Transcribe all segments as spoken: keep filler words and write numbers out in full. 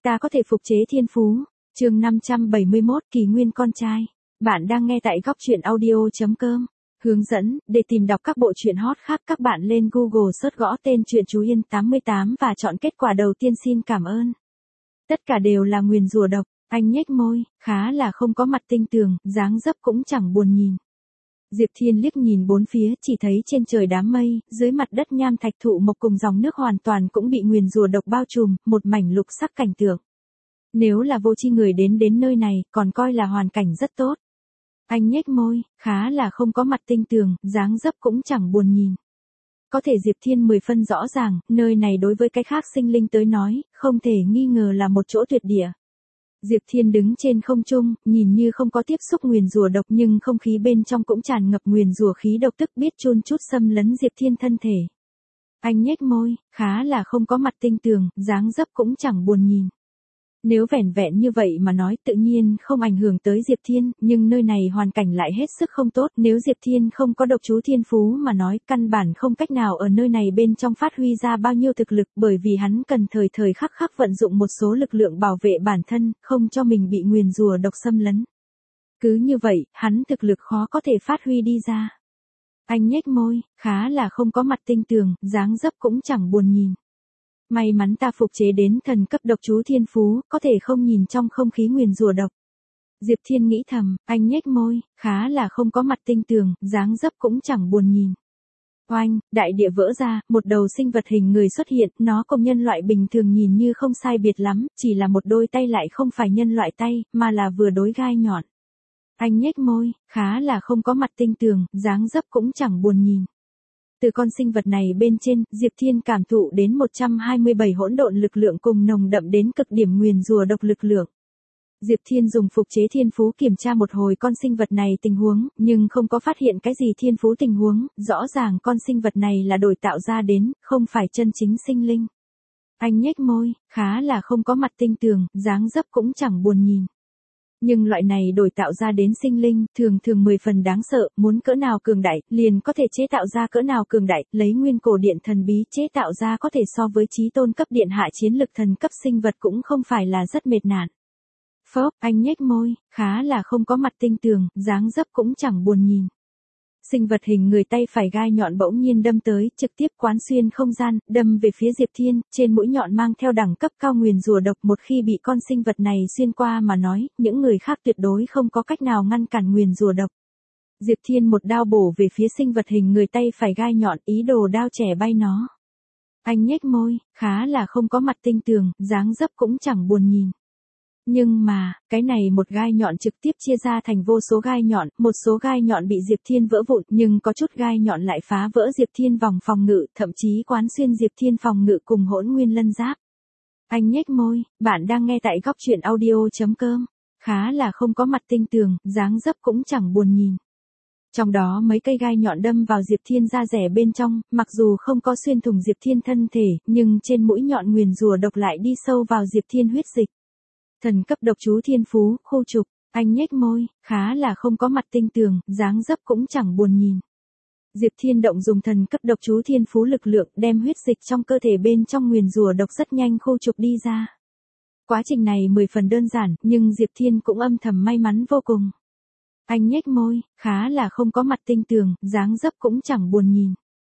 Ta có thể phục chế thiên phú. Chương năm trăm bảy mươi mốt, Kỳ Nguyên con trai. Bạn đang nghe tại góc truyện audio chấm com. Hướng dẫn, để tìm đọc các bộ truyện hot khác các bạn lên Google search gõ tên truyện Chú Yên tám mươi tám và chọn kết quả đầu tiên xin cảm ơn. Tất cả đều là nguyền rủa độc, anh nhếch môi, khá là không có mặt tinh tường, dáng dấp cũng chẳng buồn nhìn. Diệp Thiên liếc nhìn bốn phía chỉ thấy trên trời đám mây, dưới mặt đất nham thạch thụ mộc cùng dòng nước hoàn toàn cũng bị nguyền rủa độc bao trùm, một mảnh lục sắc cảnh tượng. Nếu là vô tri người đến đến nơi này, còn coi là hoàn cảnh rất tốt. Anh nhếch môi, khá là không có mặt tinh tường, dáng dấp cũng chẳng buồn nhìn. Có thể Diệp Thiên mười phân rõ ràng, nơi này đối với cái khác sinh linh tới nói, không thể nghi ngờ là một chỗ tuyệt địa. Diệp Thiên đứng trên không trung, nhìn như không có tiếp xúc nguyền rủa độc nhưng không khí bên trong cũng tràn ngập nguyền rủa khí độc tức biết chôn chút xâm lấn Diệp Thiên thân thể. Anh nhếch môi, khá là không có mặt tinh tường, dáng dấp cũng chẳng buồn nhìn. Nếu vẻn vẹn như vậy mà nói tự nhiên không ảnh hưởng tới Diệp Thiên, nhưng nơi này hoàn cảnh lại hết sức không tốt, nếu Diệp Thiên không có độc chú thiên phú mà nói căn bản không cách nào ở nơi này bên trong phát huy ra bao nhiêu thực lực bởi vì hắn cần thời thời khắc khắc vận dụng một số lực lượng bảo vệ bản thân, không cho mình bị nguyền rủa độc xâm lấn. Cứ như vậy, hắn thực lực khó có thể phát huy đi ra. Anh nhếch môi, khá là không có mặt tinh tường, dáng dấp cũng chẳng buồn nhìn. May mắn ta phục chế đến thần cấp độc chú thiên phú, có thể không nhìn trong không khí nguyền rủa độc. Diệp Thiên nghĩ thầm, anh nhếch môi, khá là không có mặt tinh tường, dáng dấp cũng chẳng buồn nhìn. Oanh, đại địa vỡ ra, một đầu sinh vật hình người xuất hiện, nó cùng nhân loại bình thường nhìn như không sai biệt lắm, chỉ là một đôi tay lại không phải nhân loại tay, mà là vừa đối gai nhọn. Anh nhếch môi, khá là không có mặt tinh tường, dáng dấp cũng chẳng buồn nhìn. Từ con sinh vật này bên trên, Diệp Thiên cảm thụ đến một trăm hai mươi bảy hỗn độn lực lượng cùng nồng đậm đến cực điểm nguyền rủa độc lực lượng. Diệp Thiên dùng phục chế thiên phú kiểm tra một hồi con sinh vật này tình huống, nhưng không có phát hiện cái gì thiên phú tình huống, rõ ràng con sinh vật này là đổi tạo ra đến, không phải chân chính sinh linh. Anh nhếch môi, khá là không có mặt tinh tường, dáng dấp cũng chẳng buồn nhìn. Nhưng loại này đổi tạo ra đến sinh linh, thường thường mười phần đáng sợ, muốn cỡ nào cường đại, liền có thể chế tạo ra cỡ nào cường đại, lấy nguyên cổ điện thần bí chế tạo ra có thể so với chí tôn cấp điện hạ chiến lực thần cấp sinh vật cũng không phải là rất mệt nản. Phốc, anh nhếch môi, khá là không có mặt tinh tường, dáng dấp cũng chẳng buồn nhìn. Sinh vật hình người tay phải gai nhọn bỗng nhiên đâm tới, trực tiếp quán xuyên không gian, đâm về phía Diệp Thiên, trên mũi nhọn mang theo đẳng cấp cao nguyền rủa độc một khi bị con sinh vật này xuyên qua mà nói, những người khác tuyệt đối không có cách nào ngăn cản nguyền rủa độc. Diệp Thiên một đao bổ về phía sinh vật hình người tay phải gai nhọn, ý đồ đao chẻ bay nó. Anh nhếch môi, khá là không có mặt tinh tường, dáng dấp cũng chẳng buồn nhìn. Nhưng mà, cái này một gai nhọn trực tiếp chia ra thành vô số gai nhọn, một số gai nhọn bị Diệp Thiên vỡ vụn, nhưng có chút gai nhọn lại phá vỡ Diệp Thiên vòng phòng ngự, thậm chí quán xuyên Diệp Thiên phòng ngự cùng hỗn nguyên lân giáp. Anh nhếch môi, bạn đang nghe tại góc truyện audio chấm com, khá là không có mặt tinh tường, dáng dấp cũng chẳng buồn nhìn. Trong đó mấy cây gai nhọn đâm vào Diệp Thiên da rẻ bên trong, mặc dù không có xuyên thủng Diệp Thiên thân thể, nhưng trên mũi nhọn nguyền rủa độc lại đi sâu vào Diệp Thiên huyết dịch. Thần cấp độc chú thiên phú, khu trục, anh nhếch môi, khá là không có mặt tinh tường, dáng dấp cũng chẳng buồn nhìn. Diệp Thiên động dùng thần cấp độc chú thiên phú lực lượng đem huyết dịch trong cơ thể bên trong nguyền rủa độc rất nhanh khu trục đi ra. Quá trình này mười phần đơn giản, nhưng Diệp Thiên cũng âm thầm may mắn vô cùng. Anh nhếch môi, khá là không có mặt tinh tường, dáng dấp cũng chẳng buồn nhìn.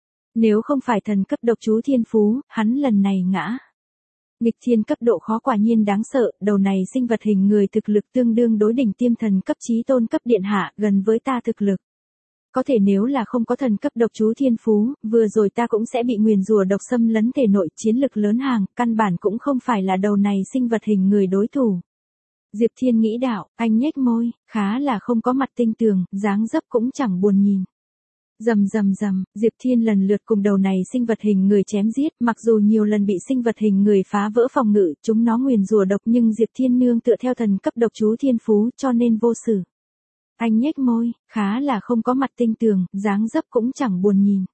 Nếu không phải thần cấp độc chú thiên phú, hắn lần này ngã. Nghịch thiên cấp độ khó quả nhiên đáng sợ, đầu này sinh vật hình người thực lực tương đương đối đỉnh tiêm thần cấp chí tôn cấp điện hạ, gần với ta thực lực. Có thể nếu là không có thần cấp độc chú thiên phú, vừa rồi ta cũng sẽ bị nguyền rủa độc xâm lấn thể nội, chiến lực lớn hàng, căn bản cũng không phải là đầu này sinh vật hình người đối thủ. Diệp Thiên nghĩ đạo, anh nhếch môi, khá là không có mặt tinh tường, dáng dấp cũng chẳng buồn nhìn. Rầm rầm rầm, Diệp Thiên lần lượt cùng đầu này sinh vật hình người chém giết, mặc dù nhiều lần bị sinh vật hình người phá vỡ phòng ngự, chúng nó nguyền rủa độc nhưng Diệp Thiên nương tựa theo thần cấp độc chú thiên phú cho nên vô sự. Anh nhếch môi, khá là không có mặt tinh tường, dáng dấp cũng chẳng buồn nhìn.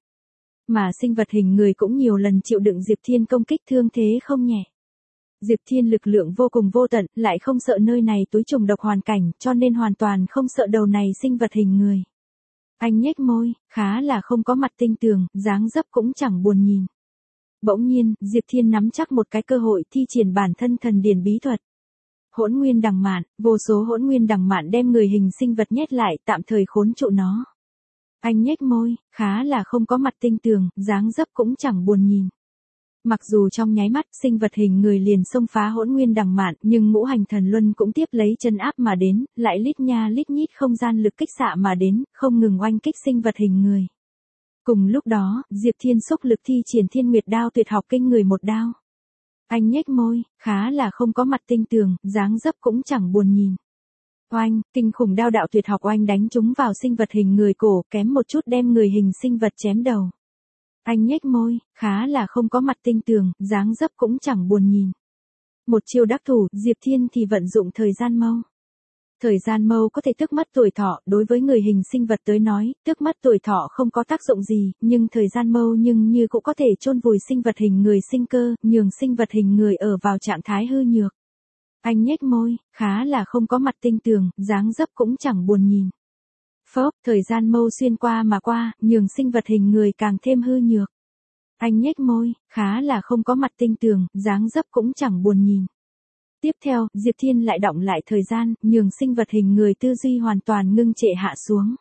Mà sinh vật hình người cũng nhiều lần chịu đựng Diệp Thiên công kích thương thế không nhẹ. Diệp Thiên lực lượng vô cùng vô tận, lại không sợ nơi này túi trùng độc hoàn cảnh, cho nên hoàn toàn không sợ đầu này sinh vật hình người. Anh nhếch môi, khá là không có mặt tinh tường, dáng dấp cũng chẳng buồn nhìn. Bỗng nhiên, Diệp Thiên nắm chắc một cái cơ hội thi triển bản thân thần điển bí thuật. Hỗn nguyên đằng mạn, vô số hỗn nguyên đằng mạn đem người hình sinh vật nhét lại, tạm thời khốn trụ nó. Anh nhếch môi, khá là không có mặt tinh tường, dáng dấp cũng chẳng buồn nhìn. Mặc dù trong nháy mắt sinh vật hình người liền xông phá hỗn nguyên đằng mạn, nhưng ngũ hành thần luân cũng tiếp lấy chân áp mà đến, lại lít nha lít nhít không gian lực kích xạ mà đến, không ngừng oanh kích sinh vật hình người. Cùng lúc đó, Diệp Thiên xúc lực thi triển Thiên Nguyệt đao tuyệt học kinh người một đao. Anh nhếch môi, khá là không có mặt tinh tường, dáng dấp cũng chẳng buồn nhìn. Oanh, kinh khủng đao đạo tuyệt học oanh đánh trúng vào sinh vật hình người cổ, kém một chút đem người hình sinh vật chém đầu. Anh nhếch môi, khá là không có mặt tinh tường, dáng dấp cũng chẳng buồn nhìn. Một chiêu đắc thủ, Diệp Thiên thì vận dụng thời gian mâu. Thời gian mâu có thể tước mất tuổi thọ, đối với người hình sinh vật tới nói, tước mất tuổi thọ không có tác dụng gì, nhưng thời gian mâu nhưng như cũng có thể chôn vùi sinh vật hình người sinh cơ, nhường sinh vật hình người ở vào trạng thái hư nhược. Anh nhếch môi, khá là không có mặt tinh tường, dáng dấp cũng chẳng buồn nhìn. Phốc, thời gian mâu xuyên qua mà qua, nhường sinh vật hình người càng thêm hư nhược. Anh nhếch môi, khá là không có mặt tinh tường, dáng dấp cũng chẳng buồn nhìn. Tiếp theo, Diệp Thiên lại đọng lại thời gian, nhường sinh vật hình người tư duy hoàn toàn ngưng trệ hạ xuống.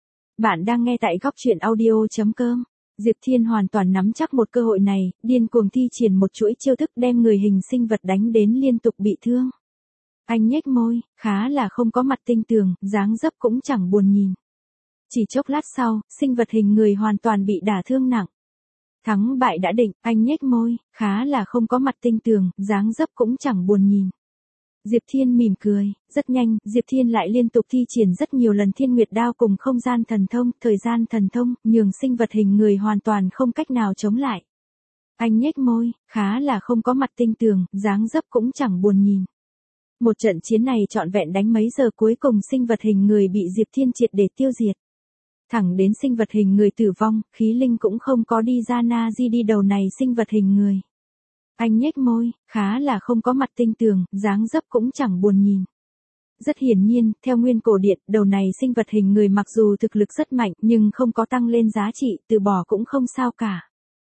Bạn đang nghe tại góc truyện audio chấm com. Diệp Thiên hoàn toàn nắm chắc một cơ hội này, điên cuồng thi triển một chuỗi chiêu thức đem người hình sinh vật đánh đến liên tục bị thương. Anh nhếch môi, khá là không có mặt tinh tường, dáng dấp cũng chẳng buồn nhìn. Chỉ chốc lát sau, sinh vật hình người hoàn toàn bị đả thương nặng. Thắng bại đã định, anh nhếch môi, khá là không có mặt tinh tường, dáng dấp cũng chẳng buồn nhìn. Diệp Thiên mỉm cười, rất nhanh, Diệp Thiên lại liên tục thi triển rất nhiều lần Thiên Nguyệt đao cùng không gian thần thông, thời gian thần thông, nhường sinh vật hình người hoàn toàn không cách nào chống lại. Anh nhếch môi, khá là không có mặt tinh tường, dáng dấp cũng chẳng buồn nhìn. Một trận chiến này trọn vẹn đánh mấy giờ cuối cùng sinh vật hình người bị Diệp Thiên triệt để tiêu diệt. Thẳng đến sinh vật hình người tử vong, khí linh cũng không có đi ra na di đi đầu này sinh vật hình người. Anh nhếch môi, khá là không có mặt tinh tường, dáng dấp cũng chẳng buồn nhìn. Rất hiển nhiên, theo nguyên cổ điện, đầu này sinh vật hình người mặc dù thực lực rất mạnh nhưng không có tăng lên giá trị, từ bỏ cũng không sao cả.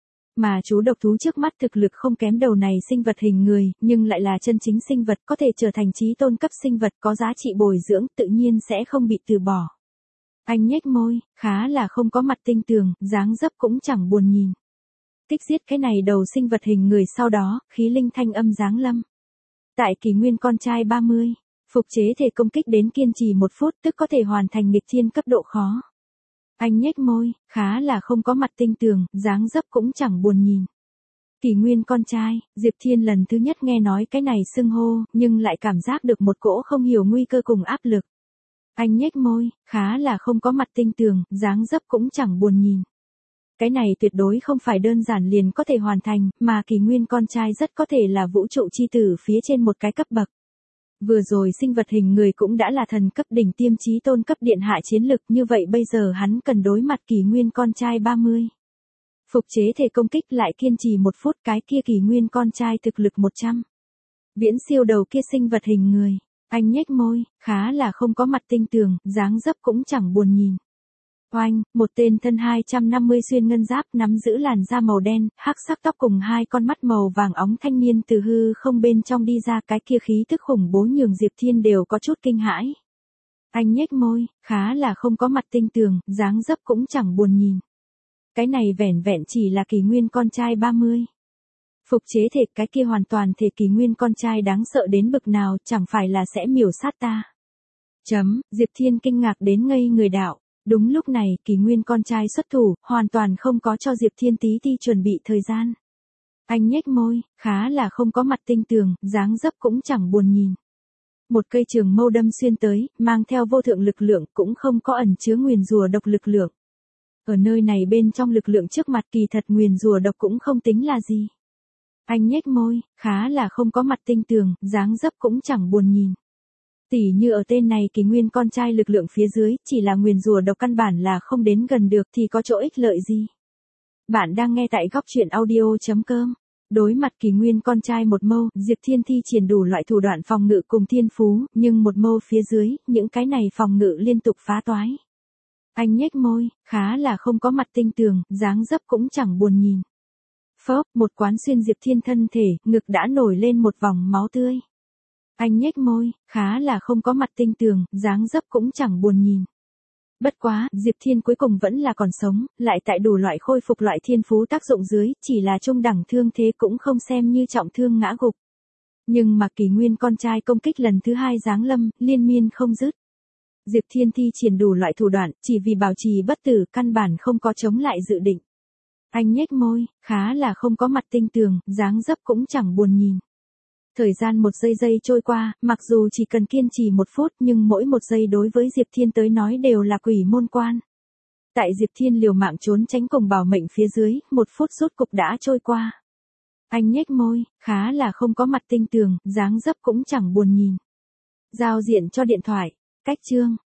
Mà chú độc thú trước mắt thực lực không kém đầu này sinh vật hình người, nhưng lại là chân chính sinh vật có thể trở thành chí tôn cấp sinh vật có giá trị bồi dưỡng tự nhiên sẽ không bị từ bỏ. Anh nhếch môi, khá là không có mặt tinh tường, dáng dấp cũng chẳng buồn nhìn. Kích giết cái này đầu sinh vật hình người sau đó, khí linh thanh âm giáng lâm. Tại kỷ nguyên con trai ba mươi, phục chế thể công kích đến kiên trì một phút tức có thể hoàn thành nghịch thiên cấp độ khó. Anh nhếch môi, khá là không có mặt tinh tường, dáng dấp cũng chẳng buồn nhìn. Kỷ nguyên con trai, Diệp Thiên lần thứ nhất nghe nói cái này xưng hô, nhưng lại cảm giác được một cỗ không hiểu nguy cơ cùng áp lực. Anh nhếch môi, khá là không có mặt tinh tường, dáng dấp cũng chẳng buồn nhìn. Cái này tuyệt đối không phải đơn giản liền có thể hoàn thành, mà kỷ nguyên con trai rất có thể là vũ trụ chi tử phía trên một cái cấp bậc. Vừa rồi sinh vật hình người cũng đã là thần cấp đỉnh tiêm chí tôn cấp điện hạ chiến lực, như vậy bây giờ hắn cần đối mặt kỷ nguyên con trai ba mươi. Phục chế thể công kích lại kiên trì một phút, cái kia kỷ nguyên con trai thực lực một trăm. Viễn siêu đầu kia sinh vật hình người. Anh nhếch môi, khá là không có mặt tinh tường, dáng dấp cũng chẳng buồn nhìn. Oanh, một tên thân hai trăm năm mươi xuyên ngân giáp nắm giữ làn da màu đen, hắc sắc tóc cùng hai con mắt màu vàng óng thanh niên từ hư không bên trong đi ra, cái kia khí tức khủng bố nhường Diệp Thiên đều có chút kinh hãi. Anh nhếch môi, khá là không có mặt tinh tường, dáng dấp cũng chẳng buồn nhìn. Cái này vẻn vẹn chỉ là kỷ nguyên con trai ba mươi. Phục chế thể, cái kia hoàn toàn thể kỷ nguyên con trai đáng sợ đến bực nào, chẳng phải là sẽ miểu sát ta. Chấm, Diệp Thiên kinh ngạc đến ngây người đạo. Đúng lúc này, kỷ nguyên con trai xuất thủ, hoàn toàn không có cho Diệp Thiên tí ti chuẩn bị thời gian. Anh nhếch môi, khá là không có mặt tinh tường, dáng dấp cũng chẳng buồn nhìn. Một cây trường mâu đâm xuyên tới, mang theo vô thượng lực lượng, cũng không có ẩn chứa nguyền rủa độc lực lượng. Ở nơi này bên trong lực lượng trước mặt kỳ thật nguyền rủa độc cũng không tính là gì. Anh nhếch môi, khá là không có mặt tinh tường, dáng dấp cũng chẳng buồn nhìn. Tỉ như ở tên này kỷ nguyên con trai lực lượng phía dưới, chỉ là nguyền rủa độc căn bản là không đến gần được thì có chỗ ích lợi gì. Bạn đang nghe tại góc truyện audio chấm com. Đối mặt kỷ nguyên con trai một mâu, Diệp Thiên thi triển đủ loại thủ đoạn phòng ngự cùng thiên phú, nhưng một mâu phía dưới, những cái này phòng ngự liên tục phá toái. Anh nhếch môi, khá là không có mặt tinh tường, dáng dấp cũng chẳng buồn nhìn. Phốc, một quán xuyên Diệp Thiên thân thể, ngực đã nổi lên một vòng máu tươi. Anh nhếch môi, khá là không có mặt tinh tường, dáng dấp cũng chẳng buồn nhìn. Bất quá, Diệp Thiên cuối cùng vẫn là còn sống, lại tại đủ loại khôi phục loại thiên phú tác dụng dưới, chỉ là trung đẳng thương thế cũng không xem như trọng thương ngã gục. Nhưng mà Kỳ Nguyên con trai công kích lần thứ hai giáng lâm, liên miên không dứt. Diệp Thiên thi triển đủ loại thủ đoạn, chỉ vì bảo trì bất tử, căn bản không có chống lại dự định. Anh nhếch môi, khá là không có mặt tinh tường, dáng dấp cũng chẳng buồn nhìn. Thời gian một giây giây trôi qua, mặc dù chỉ cần kiên trì một phút nhưng mỗi một giây đối với Diệp Thiên tới nói đều là quỷ môn quan. Tại Diệp Thiên liều mạng trốn tránh cùng bảo mệnh phía dưới, một phút rốt cục đã trôi qua. Anh nhếch môi, khá là không có mặt tinh tường, dáng dấp cũng chẳng buồn nhìn. Giao diện cho điện thoại, cách chương.